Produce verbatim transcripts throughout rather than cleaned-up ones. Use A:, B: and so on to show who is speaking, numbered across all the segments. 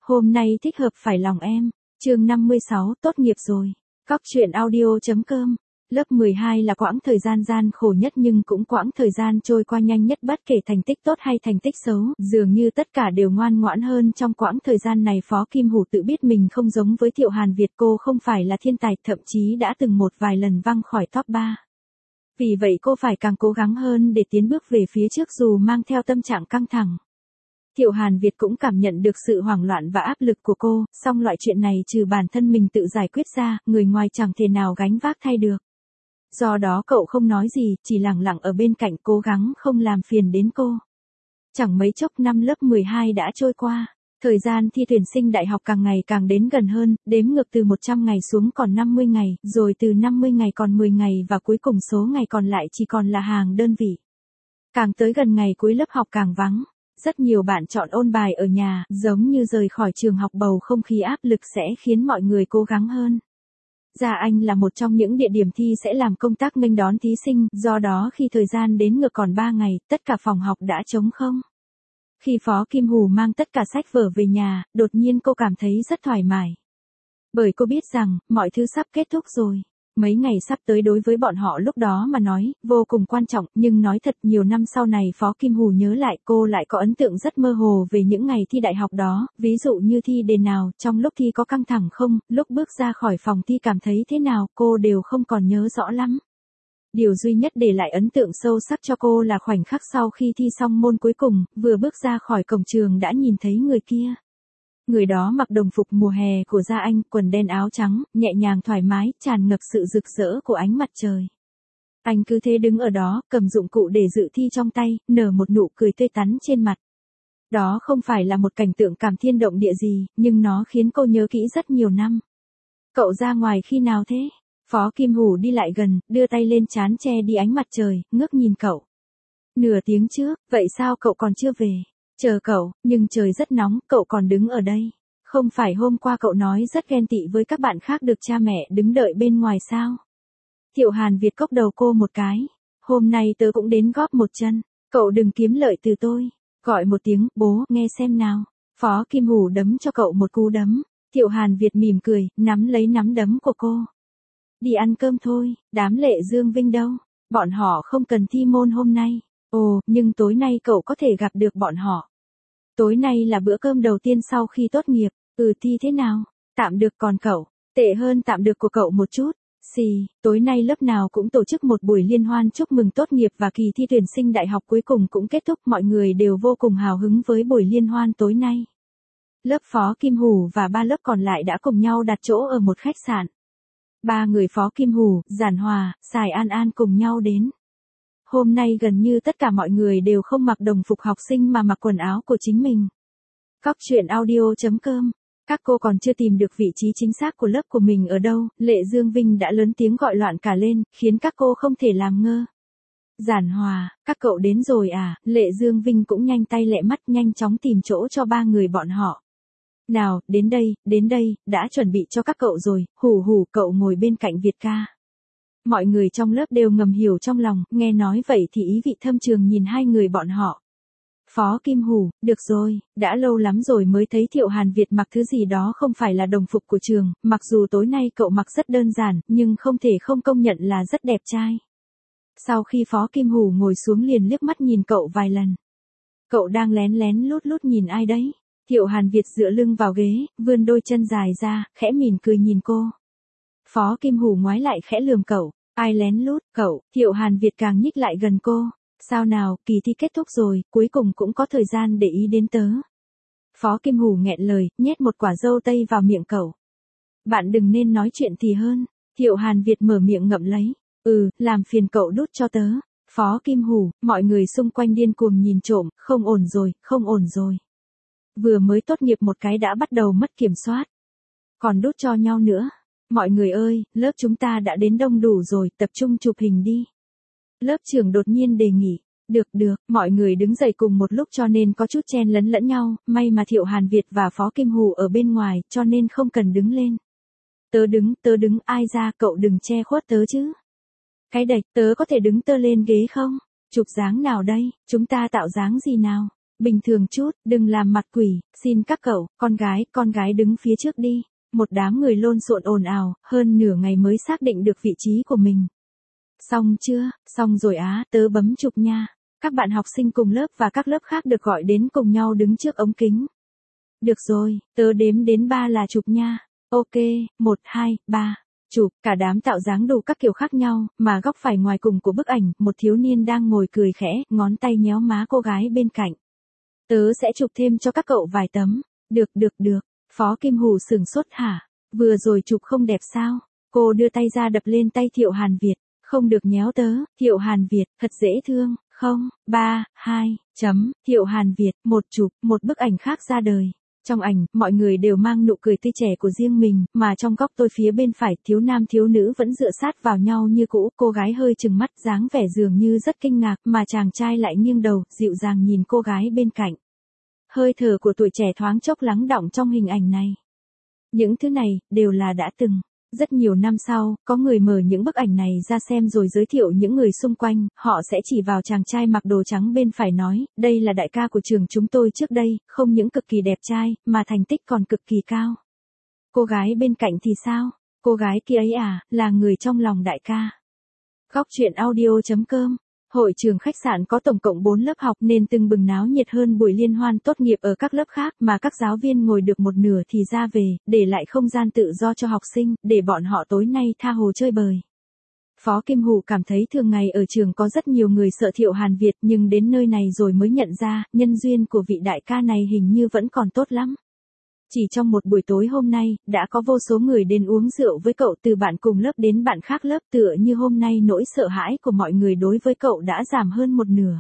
A: Hôm nay thích hợp phải lòng em. Chương năm mươi sáu, tốt nghiệp rồi. Cóc truyện audio.com. Lớp mười hai là quãng thời gian gian khổ nhất nhưng cũng quãng thời gian trôi qua nhanh nhất, bất kể thành tích tốt hay thành tích xấu, dường như tất cả đều ngoan ngoãn hơn trong quãng thời gian này. Phó Kim Hủ tự biết mình không giống với Thiệu Hàn Việt, cô không phải là thiên tài, thậm chí đã từng một vài lần văng khỏi top ba. Vì vậy cô phải càng cố gắng hơn để tiến bước về phía trước dù mang theo tâm trạng căng thẳng. Thiệu Hàn Việt cũng cảm nhận được sự hoảng loạn và áp lực của cô, song loại chuyện này trừ bản thân mình tự giải quyết ra, người ngoài chẳng thể nào gánh vác thay được. Do đó cậu không nói gì, chỉ lặng lặng ở bên cạnh cố gắng không làm phiền đến cô. Chẳng mấy chốc năm lớp mười hai đã trôi qua. Thời gian thi tuyển sinh đại học càng ngày càng đến gần hơn, đếm ngược từ một trăm ngày xuống còn năm mươi ngày, rồi từ năm mươi ngày còn mười ngày và cuối cùng số ngày còn lại chỉ còn là hàng đơn vị. Càng tới gần ngày cuối lớp học càng vắng. Rất nhiều bạn chọn ôn bài ở nhà, giống như rời khỏi trường học, bầu không khí áp lực sẽ khiến mọi người cố gắng hơn. Gia Anh là một trong những địa điểm thi sẽ làm công tác nghênh đón thí sinh, do đó khi thời gian đến ngược còn ba ngày, tất cả phòng học đã trống không. Khi Phó Kim Hủ mang tất cả sách vở về nhà, đột nhiên cô cảm thấy rất thoải mái. Bởi cô biết rằng, mọi thứ sắp kết thúc rồi. Mấy ngày sắp tới đối với bọn họ lúc đó mà nói, vô cùng quan trọng, nhưng nói thật nhiều năm sau này Phó Kim Hủ nhớ lại cô lại có ấn tượng rất mơ hồ về những ngày thi đại học đó, ví dụ như thi đề nào, trong lúc thi có căng thẳng không, lúc bước ra khỏi phòng thi cảm thấy thế nào, cô đều không còn nhớ rõ lắm. Điều duy nhất để lại ấn tượng sâu sắc cho cô là khoảnh khắc sau khi thi xong môn cuối cùng, vừa bước ra khỏi cổng trường đã nhìn thấy người kia. Người đó mặc đồng phục mùa hè của Gia Anh, quần đen áo trắng, nhẹ nhàng thoải mái, tràn ngập sự rực rỡ của ánh mặt trời. Anh cứ thế đứng ở đó, cầm dụng cụ để dự thi trong tay, nở một nụ cười tươi tắn trên mặt. Đó không phải là một cảnh tượng cảm thiên động địa gì, nhưng nó khiến cô nhớ kỹ rất nhiều năm. Cậu ra ngoài khi nào thế? Phó Kim Hủ đi lại gần, đưa tay lên trán che đi ánh mặt trời, ngước nhìn cậu. Nửa tiếng trước, vậy sao cậu còn chưa về? Chờ cậu, nhưng trời rất nóng, cậu còn đứng ở đây. Không phải hôm qua cậu nói rất ghen tị với các bạn khác được cha mẹ đứng đợi bên ngoài sao? Thiệu Hàn Việt cốc đầu cô một cái. Hôm nay tớ cũng đến góp một chân. Cậu đừng kiếm lợi từ tôi. Gọi một tiếng, bố, nghe xem nào. Phó Kim Hủ đấm cho cậu một cú đấm. Thiệu Hàn Việt mỉm cười, nắm lấy nắm đấm của cô. Đi ăn cơm thôi, đám Lệ Dương Vinh đâu? Bọn họ không cần thi môn hôm nay. Ồ, nhưng tối nay cậu có thể gặp được bọn họ. Tối nay là bữa cơm đầu tiên sau khi tốt nghiệp. Ừ, thi thế nào? Tạm được, còn cậu? Tệ hơn tạm được của cậu một chút. Xì, tối nay lớp nào cũng tổ chức một buổi liên hoan chúc mừng tốt nghiệp và kỳ thi tuyển sinh đại học cuối cùng cũng kết thúc, mọi người đều vô cùng hào hứng với buổi liên hoan tối nay. Lớp Phó Kim Hủ và ba lớp còn lại đã cùng nhau đặt chỗ ở một khách sạn. Ba người Phó Kim Hủ, Giản Hòa, Sài An An cùng nhau đến. Hôm nay gần như tất cả mọi người đều không mặc đồng phục học sinh mà mặc quần áo của chính mình. Cóc truyện audio.com. Các cô còn chưa tìm được vị trí chính xác của lớp của mình ở đâu, Lệ Dương Vinh đã lớn tiếng gọi loạn cả lên, khiến các cô không thể làm ngơ. Giản Hòa, các cậu đến rồi à? Lệ Dương Vinh cũng nhanh tay lẹ mắt nhanh chóng tìm chỗ cho ba người bọn họ. Nào, đến đây, đến đây, đã chuẩn bị cho các cậu rồi, Hủ Hủ cậu ngồi bên cạnh Việt ca. Mọi người trong lớp đều ngầm hiểu trong lòng, nghe nói vậy thì ý vị thâm trường nhìn hai người bọn họ. Phó Kim Hủ, được rồi, đã lâu lắm rồi mới thấy Thiệu Hàn Việt mặc thứ gì đó không phải là đồng phục của trường, mặc dù tối nay cậu mặc rất đơn giản, nhưng không thể không công nhận là rất đẹp trai. Sau khi Phó Kim Hủ ngồi xuống liền liếc mắt nhìn cậu vài lần. Cậu đang lén lén lút lút nhìn ai đấy? Thiệu Hàn Việt dựa lưng vào ghế, vươn đôi chân dài ra, khẽ mỉm cười nhìn cô. Phó Kim Hủ ngoái lại khẽ lườm cậu, ai lén lút, cậu? Thiệu Hàn Việt càng nhích lại gần cô. Sao nào, kỳ thi kết thúc rồi, cuối cùng cũng có thời gian để ý đến tớ. Phó Kim Hủ nghẹn lời, nhét một quả dâu tây vào miệng cậu. Bạn đừng nên nói chuyện thì hơn. Thiệu Hàn Việt mở miệng ngậm lấy. Ừ, làm phiền cậu đút cho tớ. Phó Kim Hủ, mọi người xung quanh điên cuồng nhìn trộm, không ổn rồi, không ổn rồi. Vừa mới tốt nghiệp một cái đã bắt đầu mất kiểm soát. Còn đút cho nhau nữa. Mọi người ơi, lớp chúng ta đã đến đông đủ rồi, tập trung chụp hình đi. Lớp trưởng đột nhiên đề nghị. Được được, mọi người đứng dậy cùng một lúc cho nên có chút chen lấn lẫn nhau, may mà Thiệu Hàn Việt và Phó Kim Hủ ở bên ngoài, cho nên không cần đứng lên. Tớ đứng, tớ đứng, ai ra, cậu đừng che khuất tớ chứ. Cái đệch, tớ có thể đứng tơ lên ghế không? Chụp dáng nào đây, chúng ta tạo dáng gì nào? Bình thường chút, đừng làm mặt quỷ, xin các cậu, con gái, con gái đứng phía trước đi. Một đám người lộn xộn ồn ào, hơn nửa ngày mới xác định được vị trí của mình. Xong chưa, xong rồi á, tớ bấm chụp nha. Các bạn học sinh cùng lớp và các lớp khác được gọi đến cùng nhau đứng trước ống kính. Được rồi, tớ đếm đến ba là chụp nha. Ok, một, hai, ba. Chụp, cả đám tạo dáng đủ các kiểu khác nhau, mà góc phải ngoài cùng của bức ảnh, một thiếu niên đang ngồi cười khẽ, ngón tay nhéo má cô gái bên cạnh. Tớ sẽ chụp thêm cho các cậu vài tấm. Được, được, được. Phó Kim Hù sửng sốt hả? Vừa rồi chụp không đẹp sao? Cô đưa tay ra đập lên tay Thiệu Hàn Việt. Không được nhéo tớ, Thiệu Hàn Việt, thật dễ thương, không, ba, hai, chấm, Thiệu Hàn Việt, một chụp, một bức ảnh khác ra đời. Trong ảnh, mọi người đều mang nụ cười tươi trẻ của riêng mình, mà trong góc tôi phía bên phải, thiếu nam thiếu nữ vẫn dựa sát vào nhau như cũ, cô gái hơi trừng mắt dáng vẻ dường như rất kinh ngạc, mà chàng trai lại nghiêng đầu, dịu dàng nhìn cô gái bên cạnh. Hơi thở của tuổi trẻ thoáng chốc lắng đọng trong hình ảnh này. Những thứ này, đều là đã từng. Rất nhiều năm sau, có người mở những bức ảnh này ra xem rồi giới thiệu những người xung quanh, họ sẽ chỉ vào chàng trai mặc đồ trắng bên phải nói, đây là đại ca của trường chúng tôi trước đây, không những cực kỳ đẹp trai, mà thành tích còn cực kỳ cao. Cô gái bên cạnh thì sao? Cô gái kia ấy à, là người trong lòng đại ca. Góc truyện audio chấm com. Hội trường khách sạn có tổng cộng bốn lớp học nên tưng bừng náo nhiệt hơn buổi liên hoan tốt nghiệp ở các lớp khác, mà các giáo viên ngồi được một nửa thì ra về, để lại không gian tự do cho học sinh, để bọn họ tối nay tha hồ chơi bời. Phó Kim Hù cảm thấy thường ngày ở trường có rất nhiều người sợ Thiệu Hàn Việt, nhưng đến nơi này rồi mới nhận ra, nhân duyên của vị đại ca này hình như vẫn còn tốt lắm. Chỉ trong một buổi tối hôm nay, đã có vô số người đến uống rượu với cậu, từ bạn cùng lớp đến bạn khác lớp, tựa như hôm nay nỗi sợ hãi của mọi người đối với cậu đã giảm hơn một nửa.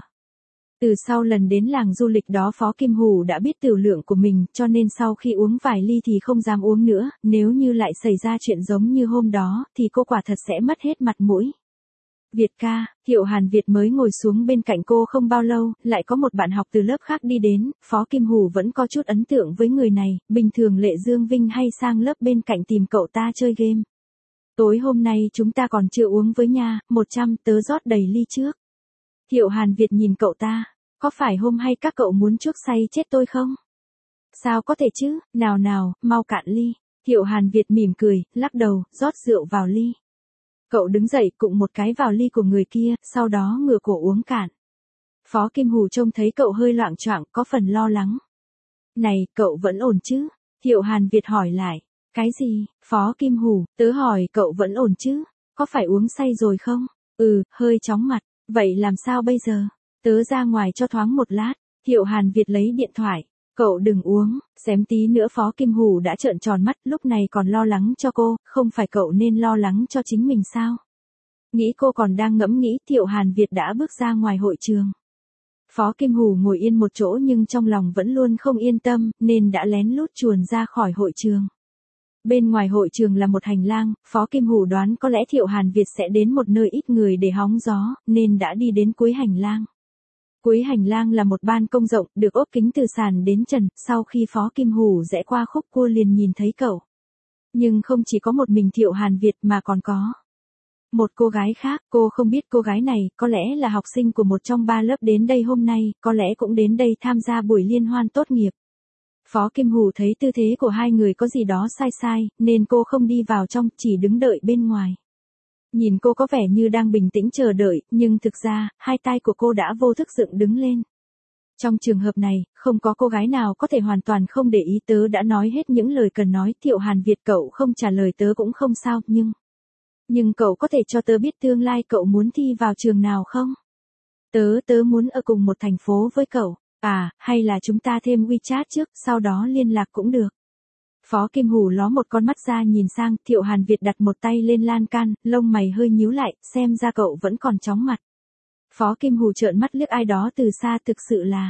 A: Từ sau lần đến làng du lịch đó Phó Kim Hù đã biết tửu lượng của mình, cho nên sau khi uống vài ly thì không dám uống nữa, nếu như lại xảy ra chuyện giống như hôm đó, thì cô quả thật sẽ mất hết mặt mũi. Việt ca, Thiệu Hàn Việt mới ngồi xuống bên cạnh cô không bao lâu, lại có một bạn học từ lớp khác đi đến, Phó Kim Hù vẫn có chút ấn tượng với người này, bình thường Lệ Dương Vinh hay sang lớp bên cạnh tìm cậu ta chơi game. Tối hôm nay chúng ta còn chưa uống với nha, một trăm tớ rót đầy ly trước. Thiệu Hàn Việt nhìn cậu ta, có phải hôm hay các cậu muốn chuốc say chết tôi không? Sao có thể chứ, nào nào, mau cạn ly. Thiệu Hàn Việt mỉm cười, lắc đầu, rót rượu vào ly. Cậu đứng dậy cụng một cái vào ly của người kia, sau đó ngửa cổ uống cạn. Phó Kim Hù trông thấy cậu hơi loạng choạng, có phần lo lắng. Này, cậu vẫn ổn chứ? Thiệu Hàn Việt hỏi lại. Cái gì? Phó Kim Hù, tớ hỏi cậu vẫn ổn chứ? Có phải uống say rồi không? Ừ, hơi chóng mặt. Vậy làm sao bây giờ? Tớ ra ngoài cho thoáng một lát. Thiệu Hàn Việt lấy điện thoại. Cậu đừng uống, xém tí nữa Phó Kim Hù đã trợn tròn mắt, lúc này còn lo lắng cho cô, không phải cậu nên lo lắng cho chính mình sao? Nghĩ cô còn đang ngẫm nghĩ, Thiệu Hàn Việt đã bước ra ngoài hội trường. Phó Kim Hù ngồi yên một chỗ nhưng trong lòng vẫn luôn không yên tâm, nên đã lén lút chuồn ra khỏi hội trường. Bên ngoài hội trường là một hành lang, Phó Kim Hù đoán có lẽ Thiệu Hàn Việt sẽ đến một nơi ít người để hóng gió, nên đã đi đến cuối hành lang. Cuối hành lang là một ban công rộng, được ốp kính từ sàn đến trần, sau khi Phó Kim Hù rẽ qua khúc cua liền nhìn thấy cậu. Nhưng không chỉ có một mình Thiệu Hàn Việt mà còn có một cô gái khác, cô không biết cô gái này, có lẽ là học sinh của một trong ba lớp đến đây hôm nay, có lẽ cũng đến đây tham gia buổi liên hoan tốt nghiệp. Phó Kim Hù thấy tư thế của hai người có gì đó sai sai, nên cô không đi vào trong, chỉ đứng đợi bên ngoài. Nhìn cô có vẻ như đang bình tĩnh chờ đợi, nhưng thực ra, hai tay của cô đã vô thức dựng đứng lên. Trong trường hợp này, không có cô gái nào có thể hoàn toàn không để ý, tớ đã nói hết những lời cần nói. Thiệu Hàn Việt, cậu không trả lời tớ cũng không sao, nhưng... Nhưng cậu có thể cho tớ biết tương lai cậu muốn thi vào trường nào không? Tớ, tớ muốn ở cùng một thành phố với cậu. À, hay là chúng ta thêm WeChat trước, sau đó liên lạc cũng được. Phó Kim Hù ló một con mắt ra nhìn sang, Thiệu Hàn Việt đặt một tay lên lan can, lông mày hơi nhíu lại, xem ra cậu vẫn còn chóng mặt. Phó Kim Hù trợn mắt liếc ai đó từ xa, thực sự là...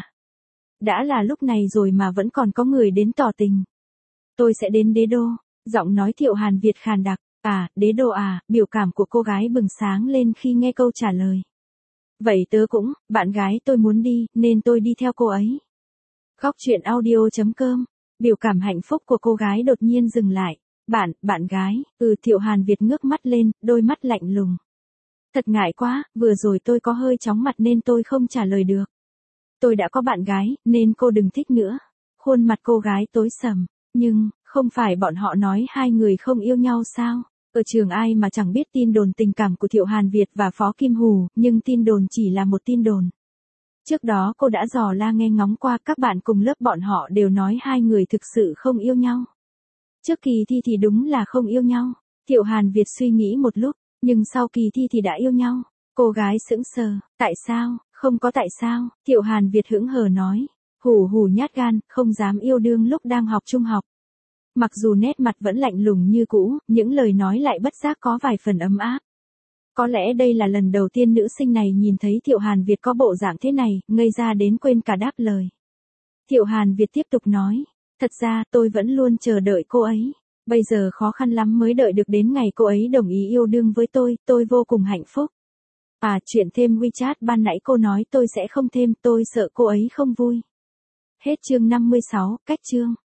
A: Đã là lúc này rồi mà vẫn còn có người đến tỏ tình. Tôi sẽ đến Đế Đô, giọng nói Thiệu Hàn Việt khàn đặc. À, Đế Đô à, biểu cảm của cô gái bừng sáng lên khi nghe câu trả lời. Vậy tớ cũng, bạn gái tôi muốn đi, nên tôi đi theo cô ấy. Góc truyện audio chấm com. Biểu cảm hạnh phúc của cô gái đột nhiên dừng lại. Bạn, bạn gái, ừ. Thiệu Hàn Việt ngước mắt lên, đôi mắt lạnh lùng. Thật ngại quá, vừa rồi tôi có hơi chóng mặt nên tôi không trả lời được. tôi đã có bạn gái, nên cô đừng thích nữa. Khuôn mặt cô gái tối sầm, nhưng, không phải bọn họ nói hai người không yêu nhau sao? Ở trường ai mà chẳng biết tin đồn tình cảm của Thiệu Hàn Việt và Phó Kim Hù, nhưng tin đồn chỉ là một tin đồn. Trước đó cô đã dò la nghe ngóng qua, các bạn cùng lớp bọn họ đều nói hai người thực sự không yêu nhau. Trước kỳ thi thì đúng là không yêu nhau. Thiệu Hàn Việt suy nghĩ một lúc, nhưng sau kỳ thi thì đã yêu nhau. Cô gái sững sờ, tại sao, không có tại sao, Thiệu Hàn Việt hững hờ nói. Hù hù nhát gan, không dám yêu đương lúc đang học trung học. Mặc dù nét mặt vẫn lạnh lùng như cũ, những lời nói lại bất giác có vài phần ấm áp. Có lẽ đây là lần đầu tiên nữ sinh này nhìn thấy Thiệu Hàn Việt có bộ dạng thế này, ngây ra đến quên cả đáp lời. Thiệu Hàn Việt tiếp tục nói, thật ra tôi vẫn luôn chờ đợi cô ấy. Bây giờ khó khăn lắm mới đợi được đến ngày cô ấy đồng ý yêu đương với tôi, tôi vô cùng hạnh phúc. À, chuyện thêm WeChat ban nãy cô nói tôi sẽ không thêm, tôi sợ cô ấy không vui. Hết chương năm mươi sáu, cách chương.